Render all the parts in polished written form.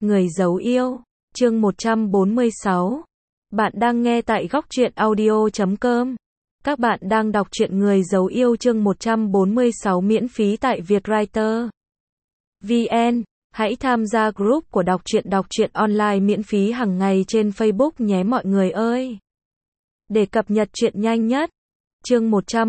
Người giấu yêu, chương 146. Bạn đang nghe tại góc truyện audio.com. Các bạn đang đọc truyện Người giấu yêu chương 146 miễn phí tại Vietwriter VN. Hãy tham gia group của đọc truyện online miễn phí hàng ngày trên Facebook nhé mọi người ơi. Để cập nhật truyện nhanh nhất. Chương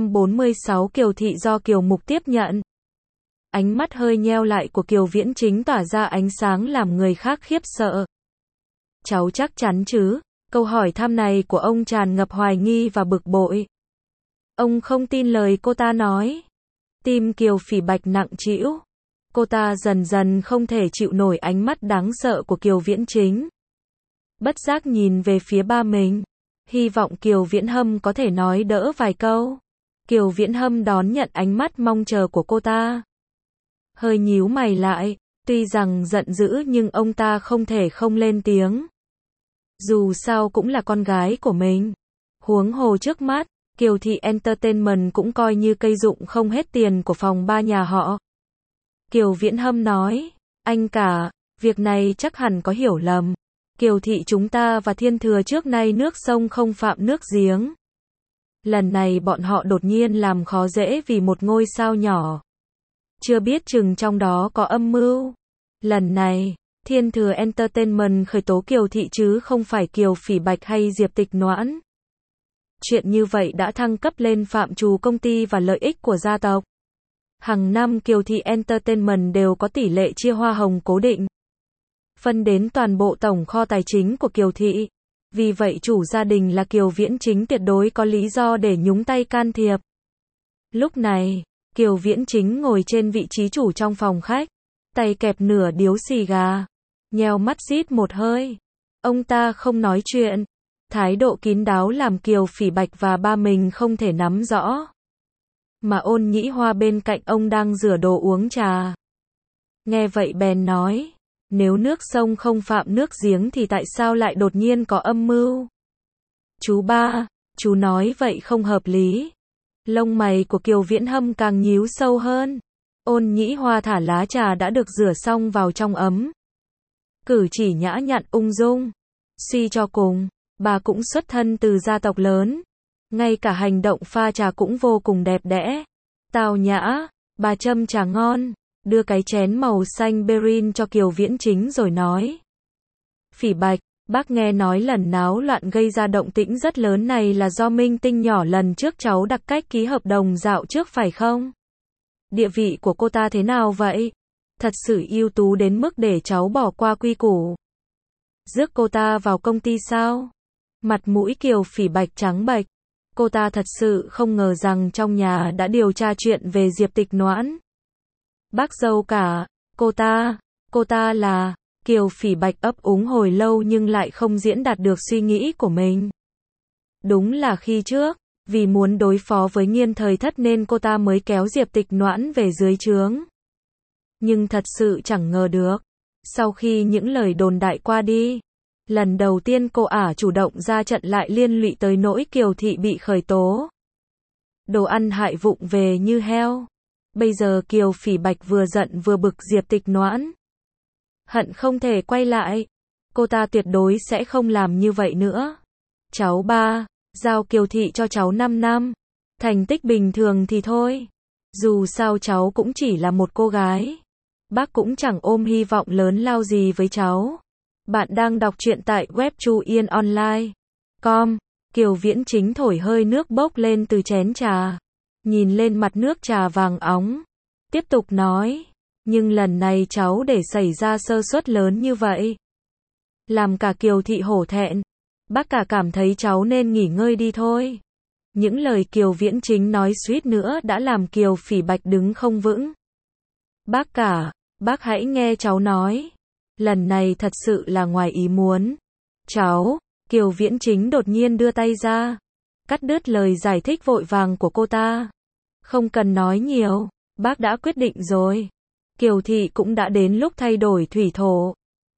146 Kiều Thị do Kiều Mục tiếp nhận. Ánh mắt hơi nheo lại của Kiều Viễn Chính tỏa ra ánh sáng làm người khác khiếp sợ. Cháu chắc chắn chứ? Câu hỏi thăm này của ông tràn ngập hoài nghi và bực bội. Ông không tin lời cô ta nói. Tim Kiều Phỉ Bạch nặng trĩu. Cô ta dần dần không thể chịu nổi ánh mắt đáng sợ của Kiều Viễn Chính. Bất giác nhìn về phía ba mình. Hy vọng Kiều Viễn Hâm có thể nói đỡ vài câu. Kiều Viễn Hâm đón nhận ánh mắt mong chờ của cô ta. Hơi nhíu mày lại, tuy rằng giận dữ nhưng ông ta không thể không lên tiếng. Dù sao cũng là con gái của mình. Huống hồ trước mắt, Kiều Thị Entertainment cũng coi như cây dụng không hết tiền của phòng ba nhà họ. Kiều Viễn Hâm nói, anh cả, việc này chắc hẳn có hiểu lầm. Kiều Thị chúng ta và Thiên Thừa trước nay nước sông không phạm nước giếng. Lần này bọn họ đột nhiên làm khó dễ vì một ngôi sao nhỏ. Chưa biết chừng trong đó có âm mưu. Lần này, Thiên Thừa Entertainment khởi tố Kiều Thị chứ không phải Kiều Phỉ Bạch hay Diệp Tịch Noãn. Chuyện như vậy đã thăng cấp lên phạm trù công ty và lợi ích của gia tộc. Hàng năm Kiều Thị Entertainment đều có tỷ lệ chia hoa hồng cố định. Phân đến toàn bộ tổng kho tài chính của Kiều Thị. Vì vậy chủ gia đình là Kiều Viễn Chính tuyệt đối có lý do để nhúng tay can thiệp. Lúc này, Kiều Viễn Chính ngồi trên vị trí chủ trong phòng khách, tay kẹp nửa điếu xì gà, nheo mắt rít một hơi. Ông ta không nói chuyện, thái độ kín đáo làm Kiều Phỉ Bạch và ba mình không thể nắm rõ. Mà Ôn Nhĩ Hoa bên cạnh ông đang rửa đồ uống trà. Nghe vậy bèn nói, nếu nước sông không phạm nước giếng thì tại sao lại đột nhiên có âm mưu? Chú ba, chú nói vậy không hợp lý. Lông mày của Kiều Viễn Hâm càng nhíu sâu hơn. Ôn Nhĩ Hoa thả lá trà đã được rửa xong vào trong ấm. Cử chỉ nhã nhặn ung dung. Suy cho cùng, bà cũng xuất thân từ gia tộc lớn. Ngay cả hành động pha trà cũng vô cùng đẹp đẽ. Tao nhã, bà châm trà ngon, đưa cái chén màu xanh berin cho Kiều Viễn Chính rồi nói. Phỉ Bạch, bác nghe nói lần náo loạn gây ra động tĩnh rất lớn này là do Minh Tinh nhỏ lần trước cháu đặc cách ký hợp đồng dạo trước phải không? Địa vị của cô ta thế nào vậy? Thật sự ưu tú đến mức để cháu bỏ qua quy củ. Rước cô ta vào công ty sao? Mặt mũi Kiều Phỉ Bạch trắng bệch. Cô ta thật sự không ngờ rằng trong nhà đã điều tra chuyện về Diệp Tịch Noãn. Bác dâu cả, cô ta là... Kiều Phỉ Bạch ấp úng hồi lâu nhưng lại không diễn đạt được suy nghĩ của mình. Đúng là khi trước, vì muốn đối phó với Nghiên Thời Thất nên cô ta mới kéo Diệp Tịch Noãn về dưới trướng. Nhưng thật sự chẳng ngờ được. Sau khi những lời đồn đại qua đi, lần đầu tiên cô ả chủ động ra trận lại liên lụy tới nỗi Kiều Thị bị khởi tố. Đồ ăn hại vụng về như heo. Bây giờ Kiều Phỉ Bạch vừa giận vừa bực Diệp Tịch Noãn. Hận không thể quay lại. Cô ta tuyệt đối sẽ không làm như vậy nữa. Cháu ba, giao Kiều Thị cho cháu 5 năm. Thành tích bình thường thì thôi. Dù sao cháu cũng chỉ là một cô gái. Bác cũng chẳng ôm hy vọng lớn lao gì với cháu. Bạn đang đọc truyện tại web chuyenonline.com. Kiều Viễn Chính thổi hơi nước bốc lên từ chén trà. Nhìn lên mặt nước trà vàng óng. Tiếp tục nói. Nhưng lần này cháu để xảy ra sơ suất lớn như vậy. Làm cả Kiều Thị hổ thẹn. Bác cả cảm thấy cháu nên nghỉ ngơi đi thôi. Những lời Kiều Viễn Chính nói suýt nữa đã làm Kiều Phỉ Bạch đứng không vững. Bác cả, bác hãy nghe cháu nói. Lần này thật sự là ngoài ý muốn. Cháu, Kiều Viễn Chính đột nhiên đưa tay ra. Cắt đứt lời giải thích vội vàng của cô ta. Không cần nói nhiều, bác đã quyết định rồi. Kiều Thị cũng đã đến lúc thay đổi thủy thổ.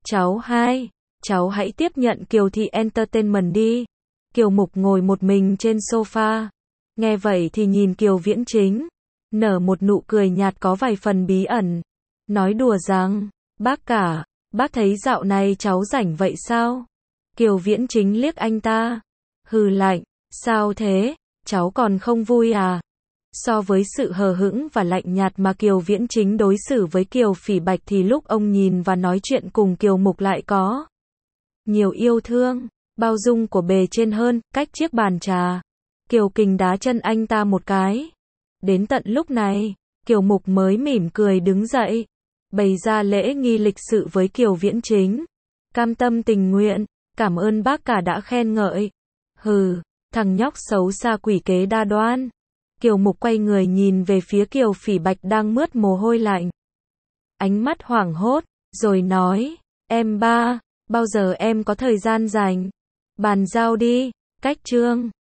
Cháu hãy tiếp nhận Kiều Thị Entertainment đi. Kiều Mục ngồi một mình trên sofa. Nghe vậy thì nhìn Kiều Viễn Chính. Nở một nụ cười nhạt có vài phần bí ẩn. Nói đùa rằng, bác cả, Bác thấy dạo này cháu rảnh vậy sao? Kiều Viễn Chính liếc anh ta. Hừ lạnh, sao thế, cháu còn không vui à? So với sự hờ hững và lạnh nhạt mà Kiều Viễn Chính đối xử với Kiều Phỉ Bạch thì lúc ông nhìn và nói chuyện cùng Kiều Mục lại có nhiều yêu thương, bao dung của bề trên hơn, cách chiếc bàn trà. Kiều Kình đá chân anh ta một cái. Đến tận lúc này, Kiều Mục mới mỉm cười đứng dậy, bày ra lễ nghi lịch sự với Kiều Viễn Chính. Cam tâm tình nguyện, cảm ơn bác cả đã khen ngợi. Hừ, thằng nhóc xấu xa quỷ kế đa đoan. Kiều Mục quay người nhìn về phía Kiều Phỉ Bạch đang mướt mồ hôi lạnh. Ánh mắt hoảng hốt, rồi nói, em ba, bao giờ em có thời gian rảnh? Bàn giao đi, cách chương.